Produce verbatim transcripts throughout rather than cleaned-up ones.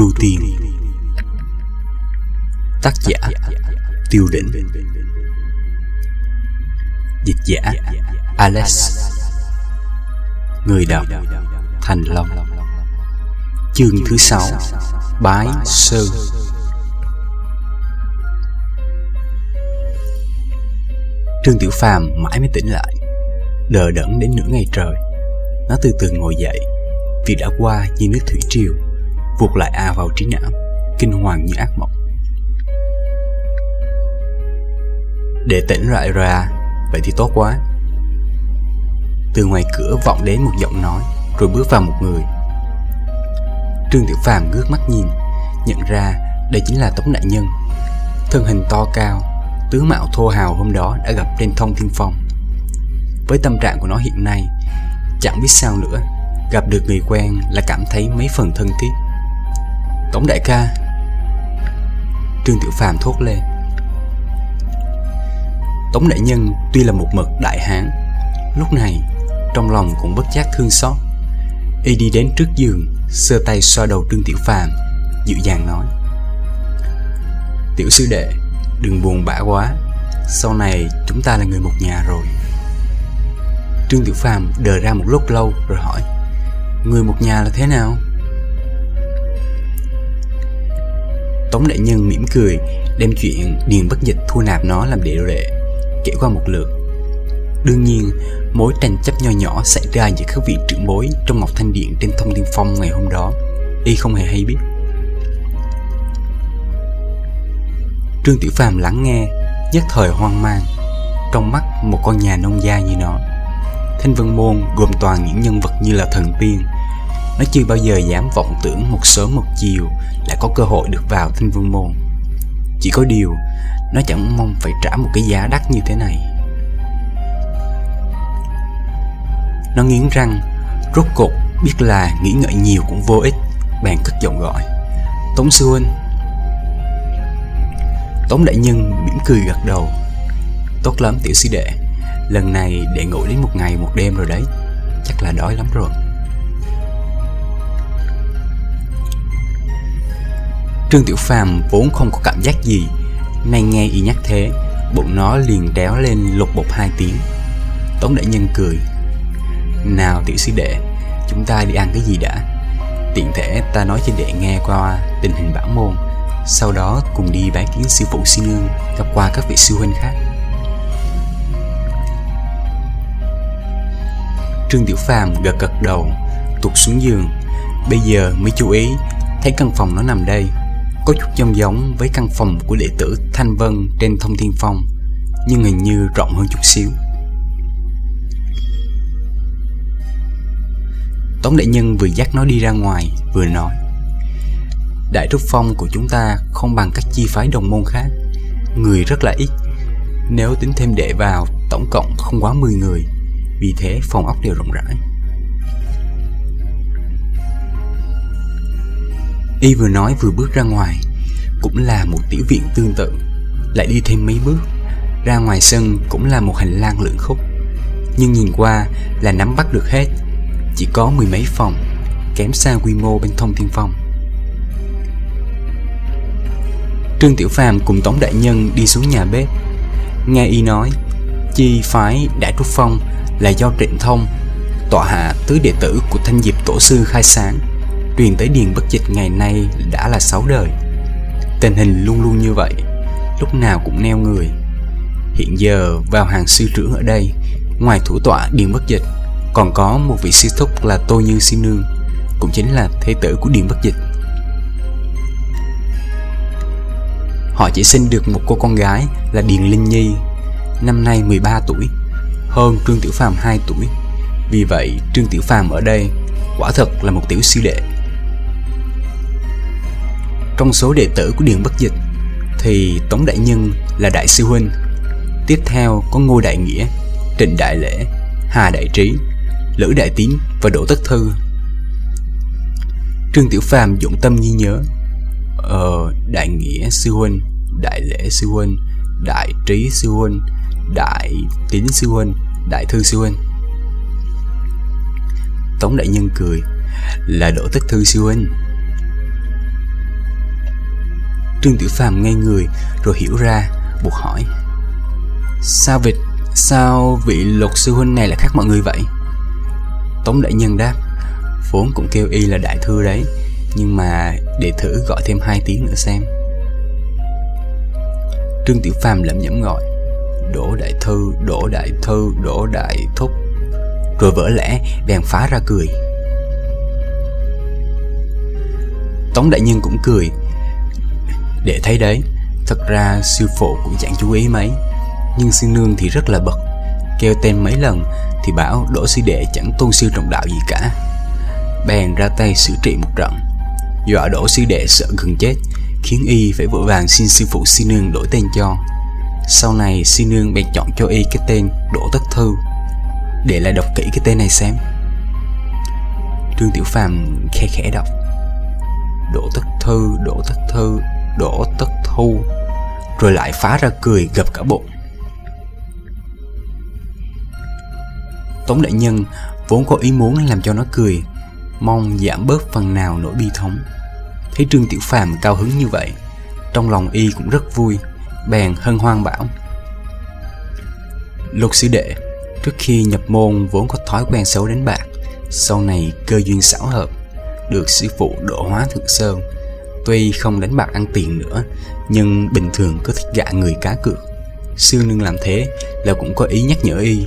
Tru Tiên. Tác giả Tiêu Đỉnh. Dịch giả Alex. Người đọc Thành Long. Chương thứ sáu. Bái Sơn. Trương Tiểu Phàm mãi mới tỉnh lại, đờ đẫn đến nửa ngày trời. Nó từ từ ngồi dậy. Việc đã qua như nước thủy triều, vụt lại a vào trí não, kinh hoàng như ác mộng. Để tỉnh lại rồi à? Vậy thì tốt quá. Từ ngoài cửa vọng đến một giọng nói, rồi bước vào một người. Trương Tiểu Phàm ngước mắt nhìn, nhận ra đây chính là Tống đại nhân. Thân hình to cao, tướng mạo thô hào hôm đó đã gặp trên Thông Thiên Phong. Với tâm trạng của nó hiện nay, chẳng biết sao nữa, gặp được người quen là cảm thấy mấy phần thân thiết. Tống đại ca. Trương Tiểu Phàm thốt lên. Tống đại nhân tuy là một mực đại hán, lúc này trong lòng cũng bất giác thương xót. Y đi đến trước giường, sơ tay xoa đầu Trương Tiểu Phàm, dịu dàng nói: Tiểu sư đệ, đừng buồn bã quá, sau này chúng ta là người một nhà rồi. Trương Tiểu Phàm đờ ra một lúc lâu rồi hỏi: Người một nhà là thế nào? Tống đại nhân mỉm cười, đem chuyện Điền Bất Dịch thu nạp nó làm đệ đệ kể qua một lượt. Đương nhiên, mối tranh chấp nho nhỏ xảy ra giữa các vị trưởng bối trong Ngọc Thanh Điện trên Thông Thiên Phong ngày hôm đó, y không hề hay biết. Trương Tiểu Phàm lắng nghe, nhất thời hoang mang. Trong mắt một con nhà nông gia như nó, Thanh Vân Môn gồm toàn những nhân vật như là thần tiên. Nó chưa bao giờ dám vọng tưởng một sớm một chiều lại có cơ hội được vào Thanh Vân Môn. Chỉ có điều, nó chẳng mong phải trả một cái giá đắt như thế này. Nó nghiến răng, rốt cục biết là nghĩ ngợi nhiều cũng vô ích, bèn cất giọng gọi: Tống sư huynh. Tống đại nhân mỉm cười gật đầu: Tốt lắm tiểu sư đệ, lần này đệ ngủ đến một ngày một đêm rồi đấy, chắc là đói lắm rồi. Trương Tiểu Phàm vốn không có cảm giác gì, nay nghe y nhắc thế, bụng nó liền réo lên lục bục hai tiếng. Tống đại nhân cười: Nào tiểu sư đệ, chúng ta đi ăn cái gì đã? Tiện thể ta nói cho đệ nghe qua tình hình bản môn, sau đó cùng đi bái kiến sư phụ sư nương, gặp qua các vị sư huynh khác. Trương Tiểu Phàm gật gật đầu, tụt xuống giường. Bây giờ mới chú ý thấy căn phòng nó nằm đây có chút giống giống với căn phòng của đệ tử Thanh Vân trên Thông Thiên Phong, nhưng hình như rộng hơn chút xíu. Tống đại nhân vừa dắt nó đi ra ngoài, vừa nói: Đại trúc phong của chúng ta không bằng các chi phái đồng môn khác, người rất là ít. Nếu tính thêm đệ vào, tổng cộng không quá mười người, vì thế phòng ốc đều rộng rãi. Y vừa nói vừa bước ra ngoài. Cũng là một tiểu viện tương tự. Lại đi thêm mấy bước, ra ngoài sân cũng là một hành lang lượn khúc, nhưng nhìn qua là nắm bắt được hết. Chỉ có mười mấy phòng, kém xa quy mô bên Thông Thiên Phong. Trương Tiểu Phàm cùng Tống đại nhân đi xuống nhà bếp. Nghe y nói chi phái Đại Trúc Phong là do Trịnh Thông, tọa hạ tứ đệ tử của Thanh Diệp tổ sư khai sáng, truyền tới Điền Bất Dịch ngày nay đã là sáu đời. Tình hình luôn luôn như vậy, lúc nào cũng neo người. Hiện giờ vào hàng sư trưởng ở đây, ngoài thủ tọa Điền Bất Dịch, còn có một vị sư thúc là Tô Như sư nương, cũng chính là thế tử của Điền Bất Dịch. Họ chỉ sinh được một cô con gái là Điền Linh Nhi, năm nay mười ba tuổi, hơn Trương Tiểu Phàm hai tuổi. Vì vậy Trương Tiểu Phàm ở đây quả thật là một tiểu sư đệ. Trong số đệ tử của Điền Bất Dịch thì Tống đại nhân là đại sư huynh. Tiếp theo có Ngô Đại Nghĩa, Trịnh Đại Lễ, Hà Đại Trí, Lữ Đại Tín và Đỗ Tất Thư. Trương Tiểu Phàm dụng tâm ghi nhớ. Ờ, Đại Nghĩa sư huynh, Đại Lễ sư huynh, Đại Trí sư huynh, Đại Tín sư huynh, Đại Thư sư huynh. Tống đại nhân cười: Là Đỗ Tất Thư sư huynh. Trương Tiểu Phàm ngây người rồi hiểu ra, buộc hỏi: Sao vị, sao vị Lục sư huynh này lại khác mọi người vậy? Tống đại nhân đáp: Vốn cũng kêu y là đại thư đấy, nhưng mà để thử gọi thêm hai tiếng nữa xem. Trương Tiểu Phàm lẩm nhẩm gọi: Đỗ đại thư, Đỗ đại thư, Đỗ đại thúc, rồi vỡ lẽ bèn phá ra cười. Tống đại nhân cũng cười: Để thấy đấy, thật ra sư phụ cũng chẳng chú ý mấy, nhưng sư nương thì rất là bực, kêu tên mấy lần thì bảo Đỗ sư đệ chẳng tôn sư trọng đạo gì cả, bèn ra tay xử trị một trận, dọa Đỗ sư đệ sợ gần chết, khiến y phải vội vàng xin sư phụ sư nương đổi tên cho. Sau này sư nương bèn chọn cho y cái tên Đỗ Tất Thư. Để lại đọc kỹ cái tên này xem. Trương Tiểu Phàm khẽ khẽ đọc: Đỗ Tất Thư, Đỗ Tất Thư, Đỗ Tất Thu, rồi lại phá ra cười gập cả bụng. Tống đại nhân vốn có ý muốn làm cho nó cười, mong giảm bớt phần nào nỗi bi thống. Thấy Trương Tiểu Phàm cao hứng như vậy, trong lòng y cũng rất vui, bèn hân hoan bảo: Lục sư đệ, trước khi nhập môn vốn có thói quen xấu đánh bạc, sau này cơ duyên xảo hợp, được sư phụ độ hóa Thượng Sơn. Tuy không đánh bạc ăn tiền nữa, nhưng bình thường có thích gạ người cá cược. Sư nương làm thế là cũng có ý nhắc nhở y.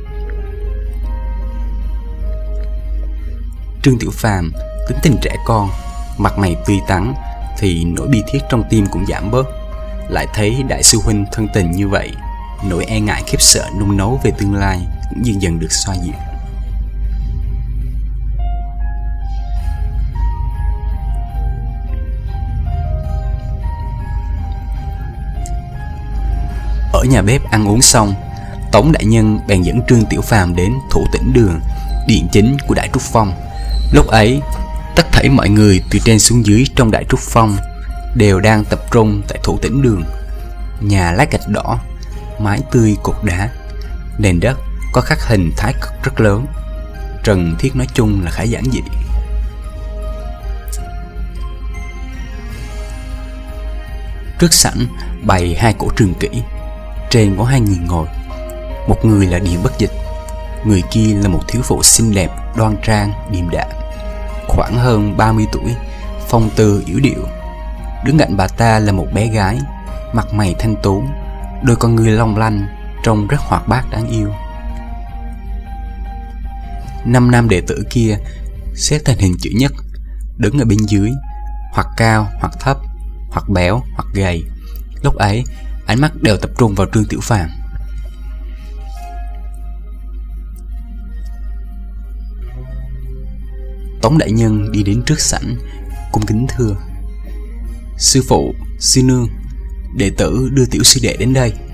Trương Tiểu Phàm tính tình trẻ con, mặt mày tươi tắn, thì nỗi bi thiết trong tim cũng giảm bớt. Lại thấy đại sư huynh thân tình như vậy, nỗi e ngại khiếp sợ nung nấu về tương lai cũng dần dần được xoa dịu. Ở nhà bếp ăn uống xong, Tống đại nhân bèn dẫn Trương Tiểu Phàm đến Thủ Tĩnh Đường, điện chính của Đại Trúc Phong. Lúc ấy, tất thảy mọi người từ trên xuống dưới trong Đại Trúc Phong đều đang tập trung tại Thủ Tĩnh Đường. Nhà lát gạch đỏ, mái tươi cột đá, nền đất có khắc hình thái cực rất lớn. Trần thiết nói chung là khá giản dị. Trước sảnh bày hai cổ trường kỷ, trên có hai người ngồi. Một người là Điền Bất Dịch, người kia là một thiếu phụ xinh đẹp, đoan trang, điềm đạm, khoảng hơn ba mươi tuổi, phong tư yểu điệu. Đứng cạnh bà ta là một bé gái, mặt mày thanh tú, đôi con ngươi long lanh, trông rất hoạt bát đáng yêu. Năm nam đệ tử kia xếp thành hình chữ nhất, đứng ở bên dưới, hoặc cao hoặc thấp, hoặc béo hoặc gầy. Lúc ấy ánh mắt đều tập trung vào Trương Tiểu Phàm. Tống đại nhân đi đến trước sảnh, cung kính thưa: Sư phụ, sư nương, đệ tử đưa tiểu sư đệ đến đây.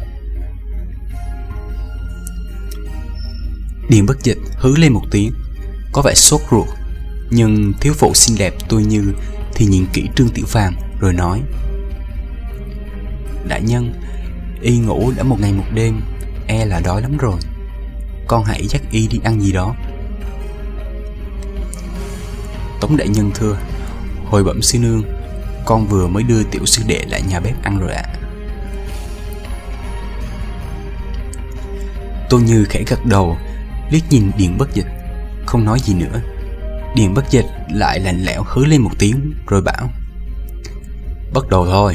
Điền Bất Dịch hứ lên một tiếng, có vẻ sốt ruột, nhưng thiếu phụ xinh đẹp tôi như thì nhìn kỹ Trương Tiểu Phàm rồi nói: Đại nhân, y ngủ đã một ngày một đêm, e là đói lắm rồi, con hãy dắt y đi ăn gì đó. Tống đại nhân thưa: Hồi bẩm sư nương, con vừa mới đưa tiểu sư đệ lại nhà bếp ăn rồi ạ. À. Tô Như khẽ gật đầu, liếc nhìn Điền Bất Dịch, không nói gì nữa. Điền Bất Dịch lại lạnh lẽo hứ lên một tiếng rồi bảo: Bắt đầu thôi.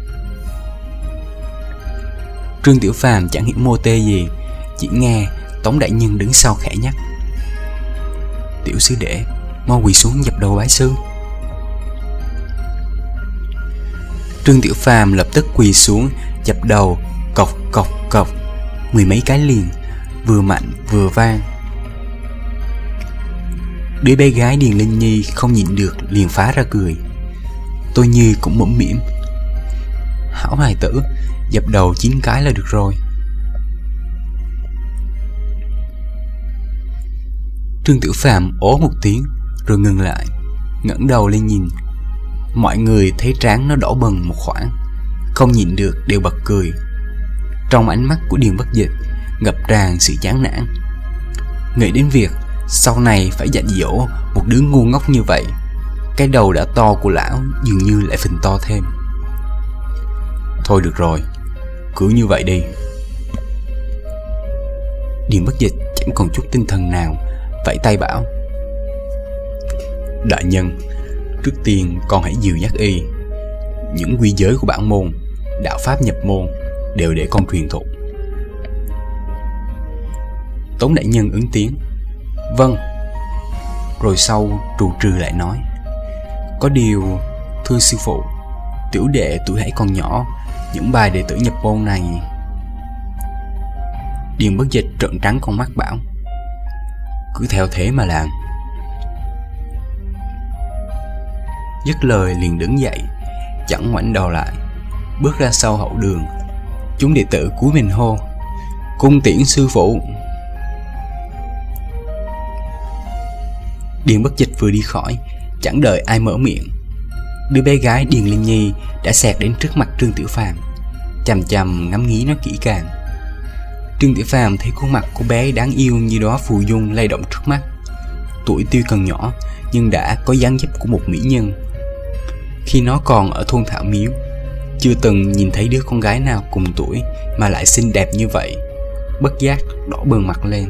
Trương Tiểu Phàm chẳng hiểu mô tê gì, chỉ nghe Tống đại nhân đứng sau khẽ nhắc: Tiểu sư đệ, mau quỳ xuống dập đầu bái sư. Trương Tiểu Phàm lập tức quỳ xuống dập đầu, cộc cộc cộc mười mấy cái liền, vừa mạnh vừa vang. Đứa bé gái Điền Linh Nhi không nhịn được liền phá ra cười. Tôi Như cũng mũm mỉm: Hảo hài tử, dập đầu chín cái là được rồi. Trương Tiểu Phàm ố một tiếng rồi ngừng lại, ngẩng đầu lên nhìn. Mọi người thấy trán nó đỏ bừng một khoảng, không nhịn được đều bật cười. Trong ánh mắt của Điền Bất Dịch ngập tràn sự chán nản. Nghĩ đến việc sau này phải dạy dỗ một đứa ngu ngốc như vậy, cái đầu đã to của lão dường như lại phình to thêm. Thôi được rồi, cứ như vậy đi. Điền Bất Dịch chẳng còn chút tinh thần nào, vẫy tay bảo: Đại nhân, trước tiên con hãy dìu dắt y. Những quy giới của bản môn, đạo pháp nhập môn đều để con truyền thụ. Tống đại nhân ứng tiếng: Vâng. Rồi sau trù trừ lại nói: Có điều, thưa sư phụ, tiểu đệ tuổi hãy còn nhỏ, những bài đệ tử nhập môn này. Điền Bất Dịch trợn trắng con mắt bảo: Cứ theo thế mà làm. Dứt lời liền đứng dậy, chẳng ngoảnh đầu lại, bước ra sau hậu đường. Chúng đệ tử cúi mình hô: Cung tiễn sư phụ. Điền Bất Dịch vừa đi khỏi, chẳng đợi ai mở miệng, đứa bé gái Điền Linh Nhi đã xẹt đến trước mặt Trương Tiểu Phàm, chằm chằm ngắm nghí nó kỹ càng. Trương Tiểu Phàm thấy khuôn mặt cô bé đáng yêu như đóa phù dung lay động trước mắt. Tuổi tuy còn nhỏ nhưng đã có dáng dấp của một mỹ nhân. Khi nó còn ở thôn Thảo Miếu, chưa từng nhìn thấy đứa con gái nào cùng tuổi mà lại xinh đẹp như vậy. Bất giác đỏ bừng mặt lên.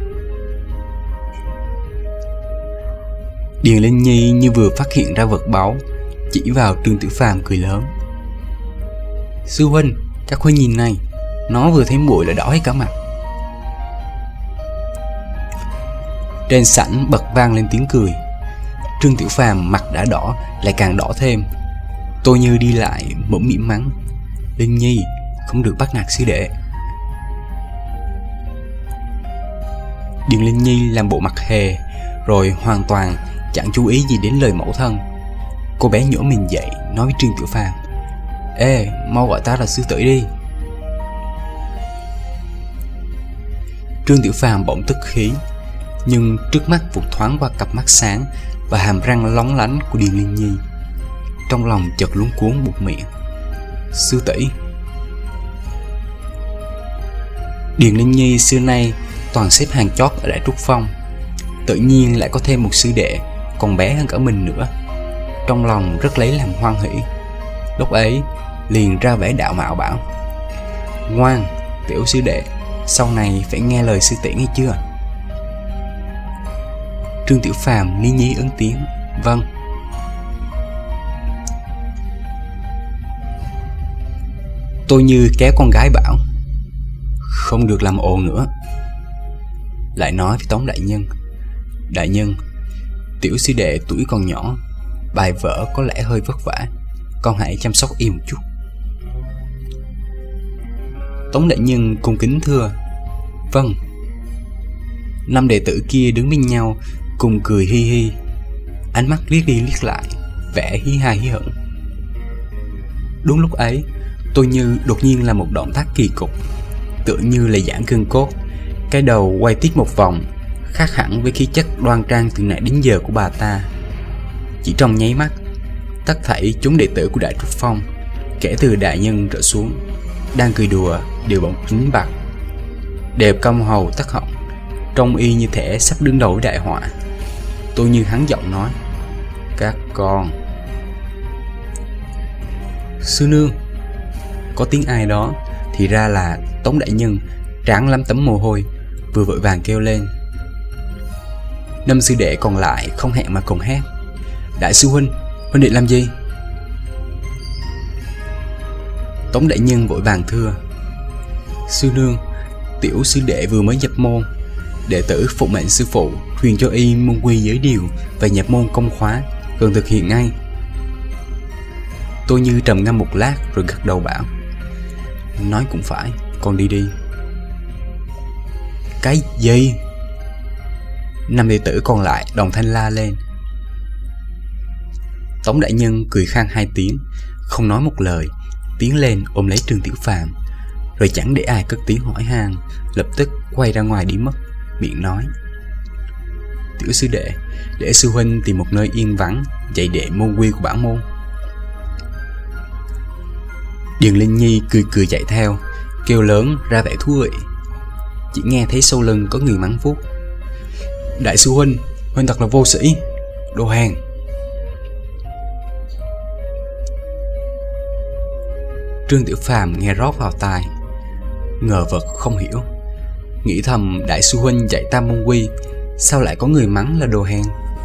Điền Linh Nhi như vừa phát hiện ra vật báu, chỉ vào Trương Tiểu Phàm cười lớn: Sư huynh, các huynh nhìn này, nó vừa thấy muội là đỏ hết cả mặt. Trên sảnh bật vang lên tiếng cười. Trương Tiểu Phàm mặt đã đỏ lại càng đỏ thêm. Tôi Như đi lại mũm mỉm mắng: Linh Nhi, không được bắt nạt sư đệ. Điền Linh Nhi làm bộ mặt hề, rồi hoàn toàn chẳng chú ý gì đến lời mẫu thân. Cô bé nhổ mình dậy nói với Trương Tiểu Phàm: Ê, mau gọi ta là sư tỷ đi. Trương Tiểu Phàm bỗng tức khí, nhưng trước mắt vụt thoáng qua cặp mắt sáng và hàm răng lóng lánh của Điền Linh Nhi. Trong lòng chợt luống cuống buột miệng: Sư tỷ. Điền Linh Nhi xưa nay toàn xếp hàng chót ở Đại Trúc Phong, tự nhiên lại có thêm một sư đệ còn bé hơn cả mình nữa. Trong lòng rất lấy làm hoan hỉ. Lúc ấy liền ra vẻ đạo mạo bảo: Ngoan, tiểu sư đệ, sau này phải nghe lời sư tỷ nghe chưa? Trương Tiểu Phàm lý nhí ứng tiếng: Vâng. Tôi Như kéo con gái bảo: Không được làm ồn nữa. Lại nói với Tống đại nhân: Đại nhân, tiểu sư đệ tuổi còn nhỏ, bài vở có lẽ hơi vất vả, con hãy chăm sóc y một chút. Tống đại nhân cung kính thưa: Vâng. Năm đệ tử kia đứng bên nhau cùng cười hi hi, ánh mắt liếc đi liếc lại, vẻ hí ha hí hửng. Đúng lúc ấy, Tôi Như đột nhiên làm một động tác kỳ cục, tựa như là giãn gân cốt, cái đầu quay tít một vòng, khác hẳn với khí chất đoan trang từ nãy đến giờ của bà ta. Chỉ trong nháy mắt, tất thảy chúng đệ tử của Đại Trúc Phong, kể từ đại nhân trở xuống, đang cười đùa đều bỗng kín bặt, đều cong hầu tắc họng, trông y như thể sắp đứng đầu với đại họa. Tôi Như hắn giọng nói: Các con. Sư nương. Có tiếng ai đó, thì ra là Tống đại nhân trán lắm tấm mồ hôi, vừa vội vàng kêu lên. Năm sư đệ còn lại không hẹn mà cùng hét: Đại sư huynh, huynh định làm gì? Tống đại nhân vội vàng thưa: Sư nương, tiểu sư đệ vừa mới nhập môn, đệ tử phụ mệnh sư phụ truyền cho y môn quy giới điều và nhập môn công khóa, cần thực hiện ngay. Tôi Như trầm ngâm một lát rồi gật đầu bảo: Nói cũng phải, con đi đi. Cái gì? Năm đệ tử còn lại đồng thanh la lên. Tống đại nhân cười khang hai tiếng, không nói một lời, tiến lên ôm lấy Trương Tiểu Phàm, rồi chẳng để ai cất tiếng hỏi han, lập tức quay ra ngoài đi mất, miệng nói: Tiểu sư đệ, để sư huynh tìm một nơi yên vắng dạy đệ môn quy của bản môn. Điền Linh Nhi cười cười chạy theo, kêu lớn ra vẻ thú vị. Chỉ nghe thấy sau lưng có người mắng vuốt: Đại sư huynh, huynh thật là vô sĩ, đồ hèn. Trương Tiểu Phàm nghe rót vào tai, ngờ vực không hiểu, nghĩ thầm đại sư huynh dạy tam môn quy, sao lại có người mắng là đồ hèn.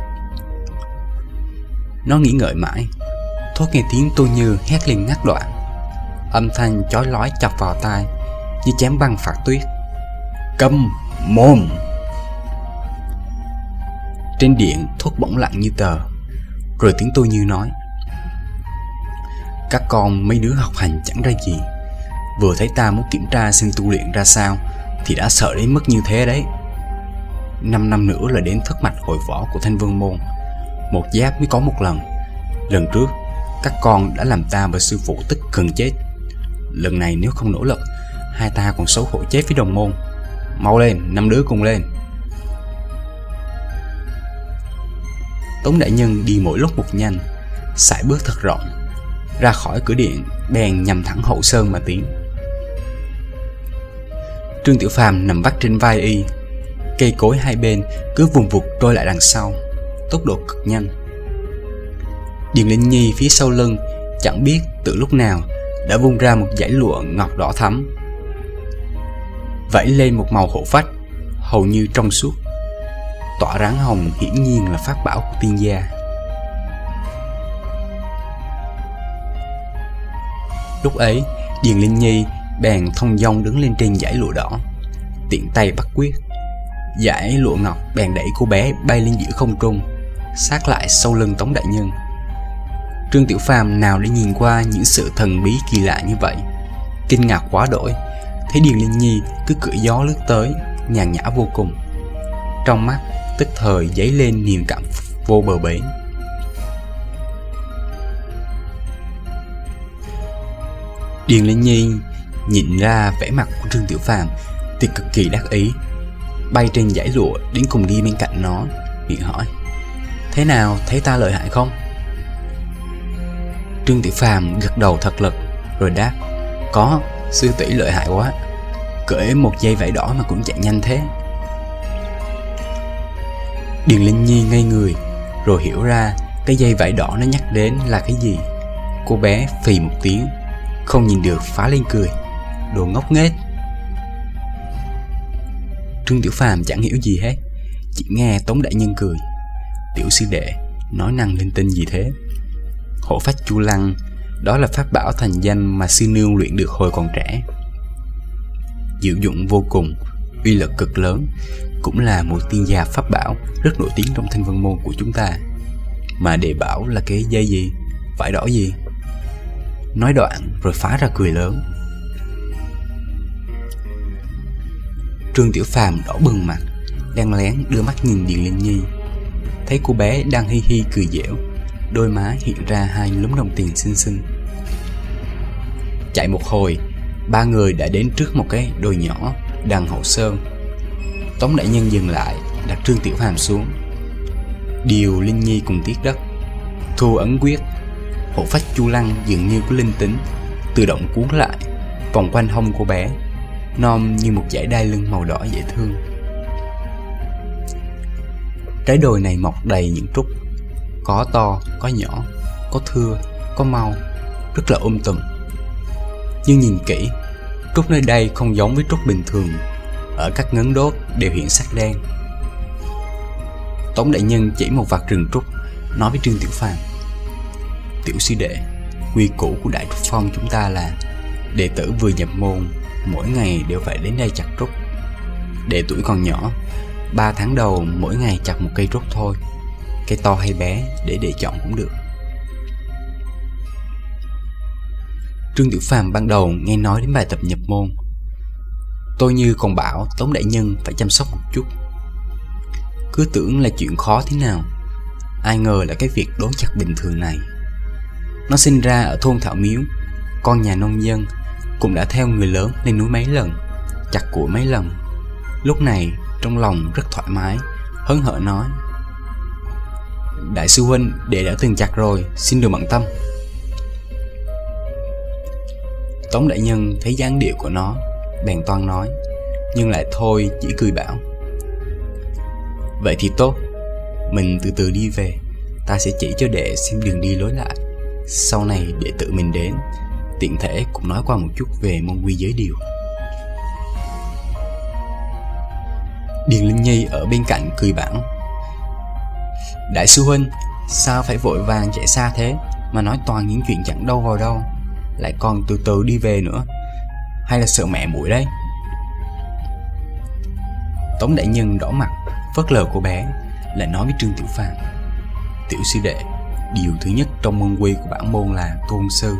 Nó nghĩ ngợi mãi, thốt nghe tiếng Tô Như hét lên ngắt đoạn. Âm thanh chói lói chọc vào tai như chém băng phạt tuyết. Câm mồm! Trên điện thốt bỗng lặng như tờ. Rồi tiếng Tô Như nói: các con mấy đứa học hành chẳng ra gì, vừa thấy ta muốn kiểm tra xem tu luyện ra sao thì đã sợ đến mức như thế đấy. Năm năm nữa là đến thất mạch hội võ của Thanh Vân Môn, một giáp mới có một lần. Lần trước các con đã làm ta và sư phụ tức gần chết. Lần này nếu không nỗ lực, hai ta còn xấu hổ chết với đồng môn. Mau lên, năm đứa cùng lên. Tống đại nhân đi mỗi lúc một nhanh, sải bước thật rộng, ra khỏi cửa điện bèn nhằm thẳng hậu sơn mà tiến. Trương Tiểu Phàm nằm vắt trên vai y, cây cối hai bên cứ vùng vụt trôi lại đằng sau, tốc độ cực nhanh. Điền Linh Nhi phía sau lưng chẳng biết từ lúc nào đã vung ra một dải lụa ngọc đỏ thắm, vẫy lên một màu hộ phách hầu như trong suốt, tỏa ráng hồng, hiển nhiên là pháp bảo của tiên gia. Lúc ấy Điền Linh Nhi bèn thông dong đứng lên trên dải lụa đỏ, tiện tay bắt quyết. Dải lụa ngọc bèn đẩy cô bé bay lên giữa không trung, sát lại sau lưng Tống đại nhân. Trương Tiểu Phàm nào để nhìn qua những sự thần bí kỳ lạ như vậy, kinh ngạc quá đổi. Thấy Điền Linh Nhi cứ cưỡi gió lướt tới, nhàn nhã vô cùng, trong mắt tức thời dấy lên niềm cảm vô bờ bến. Điền Linh Nhi nhìn ra vẻ mặt của Trương Tiểu Phàm thì cực kỳ đắc ý, bay trên dải lụa đến cùng đi bên cạnh nó, miệng hỏi: thế nào, thấy ta lợi hại không? Trương Tiểu Phàm gật đầu thật lực rồi đáp: có, sư tỷ lợi hại quá, cưỡi một dây vải đỏ mà cũng chạy nhanh thế. Điền Linh Nhi ngây người, rồi hiểu ra cái dây vải đỏ nó nhắc đến là cái gì. Cô bé phì một tiếng, không nhìn được phá lên cười: đồ ngốc nghếch. Trương Tiểu Phàm chẳng hiểu gì hết, chỉ nghe Tống đại nhân cười: tiểu sư đệ nói năng linh tinh gì thế? Hộ phách Chu Lăng, đó là pháp bảo thành danh mà sư nương luyện được hồi còn trẻ, diệu dụng vô cùng, uy lực cực lớn, cũng là một tiên gia pháp bảo rất nổi tiếng trong Thanh Vân Môn của chúng ta. Mà đệ bảo là cái dây gì, vải đỏ gì? Nói đoạn rồi phá ra cười lớn. Trương Tiểu Phàm đỏ bừng mặt, đen lén đưa mắt nhìn Điền Linh Nhi, thấy cô bé đang hi hi cười dẻo, đôi má hiện ra hai lúm đồng tiền xinh xinh. Chạy một hồi, ba người đã đến trước một cái đồi nhỏ đằng hậu sơn. Tống đại nhân dừng lại, đặt Trương Tiểu Phàm xuống. Điều Linh Nhi cùng tiếc đất, thu ấn quyết, hộ phách Chu Lăng dường như có linh tính, tự động cuốn lại, vòng quanh hông cô bé, nom như một dải đai lưng màu đỏ dễ thương. Trái đồi này mọc đầy những trúc, có to, có nhỏ, có thưa, có mau, rất là um tùm. Nhưng nhìn kỹ, trúc nơi đây không giống với trúc bình thường, ở các ngấn đốt đều hiện sắc đen. Tống đại nhân chỉ một vạt rừng trúc, nói với Trương Tiểu Phàm: tiểu sư đệ, quy củ của Đại Trúc Phong chúng ta là đệ tử vừa nhập môn mỗi ngày đều phải đến đây chặt trúc. Đệ tuổi còn nhỏ, ba tháng đầu mỗi ngày chặt một cây trúc thôi, cây to hay bé để đệ chọn cũng được. Trương Tiểu Phàm ban đầu nghe nói đến bài tập nhập môn, tôi như còn bảo Tống đại nhân phải chăm sóc một chút, cứ tưởng là chuyện khó thế nào, ai ngờ là cái việc đốn chặt bình thường này. Nó sinh ra ở thôn Thảo Miếu, con nhà nông dân, cũng đã theo người lớn lên núi mấy lần, chặt củi mấy lần. Lúc này trong lòng rất thoải mái, hớn hở nói: đại sư huynh, đệ đã từng chặt rồi, xin đừng bận tâm. Tống đại nhân thấy dáng điệu của nó, bèn toan nói, nhưng lại thôi chỉ cười bảo: vậy thì tốt, mình từ từ đi về, ta sẽ chỉ cho đệ xem đường đi lối lại. Sau này đệ tự mình đến, tiện thể cũng nói qua một chút về môn quy giới điều. Điền Linh Nhi ở bên cạnh cười bảo: Đại sư huynh, sao phải vội vàng chạy xa thế, mà nói toàn những chuyện chẳng đâu vào đâu, lại còn từ từ đi về nữa, hay là sợ mẹ muội đấy? Tống đại nhân đỏ mặt phớt lờ cô bé, lại nói với Trương Tiểu Phàm: Tiểu sư đệ, điều thứ nhất trong môn quy của bản môn là tôn sư.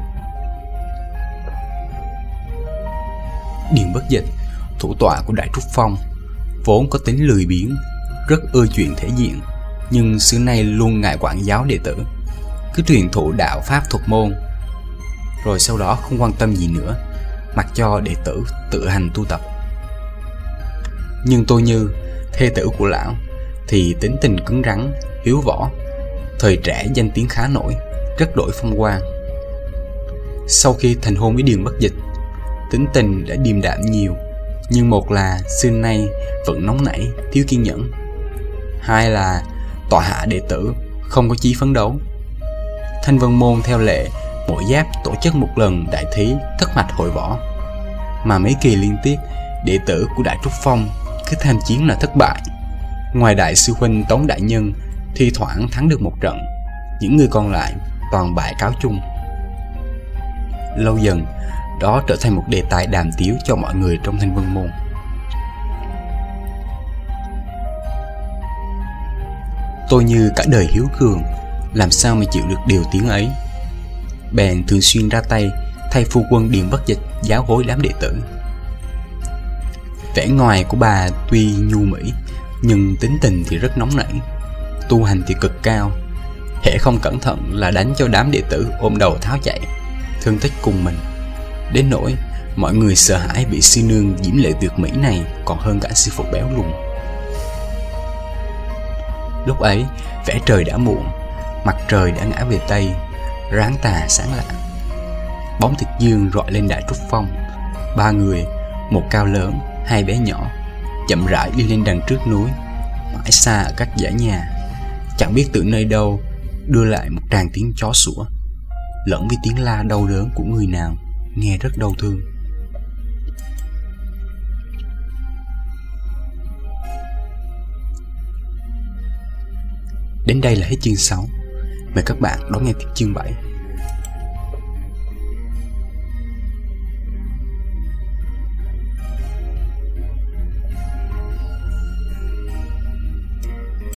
Điền Bất Dịch, thủ tọa của Đại Trúc Phong, vốn có tính lười biếng, rất ưa chuyện thể diện, nhưng xưa nay luôn ngại quản giáo đệ tử, cứ truyền thụ đạo pháp thuật môn, rồi sau đó không quan tâm gì nữa, mặc cho đệ tử tự hành tu tập. Nhưng Tô Như, thê tử của lão, thì tính tình cứng rắn, hiếu võ, thời trẻ danh tiếng khá nổi, rất đổi phong quang. Sau khi thành hôn với Điền Bất Dịch, tính tình đã điềm đạm nhiều, nhưng một là xưa nay vẫn nóng nảy, thiếu kiên nhẫn, hai là tọa hạ đệ tử không có chí phấn đấu. Thanh Vân Môn theo lệ mỗi giáp tổ chức một lần đại thí thất mạch hội võ, mà mấy kỳ liên tiếp đệ tử của Đại Trúc Phong cứ tham chiến là thất bại. Ngoài đại sư huynh Tống đại nhân thi thoảng thắng được một trận, những người còn lại toàn bại cáo chung. Lâu dần, đó trở thành một đề tài đàm tiếu cho mọi người trong Thanh Vân Môn. Tôi như cả đời hiếu cường, làm sao mà chịu được điều tiếng ấy, bèn thường xuyên ra tay thay phu quân Điền Bất Dịch giáo huấn đám đệ tử. Vẻ ngoài của bà tuy nhu mỹ, nhưng tính tình thì rất nóng nảy, tu hành thì cực cao, hễ không cẩn thận là đánh cho đám đệ tử ôm đầu tháo chạy, thương tích cùng mình, đến nỗi mọi người sợ hãi bị sư nương diễm lệ tuyệt mỹ này còn hơn cả sư phụ béo lùn. Lúc ấy vẻ trời đã muộn, mặt trời đã ngã về tây, ráng tà sáng lạ. Bóng thực dương rọi lên Đại Trúc Phong. Ba người, một cao lớn, hai bé nhỏ, chậm rãi đi lên đằng trước núi, mãi xa ở các dãy nhà. Chẳng biết từ nơi đâu đưa lại một tràng tiếng chó sủa, lẫn với tiếng la đau đớn của người nào nghe rất đau thương. Đến đây là hết chương sáu. Mời các bạn đón nghe tiếp chương bảy.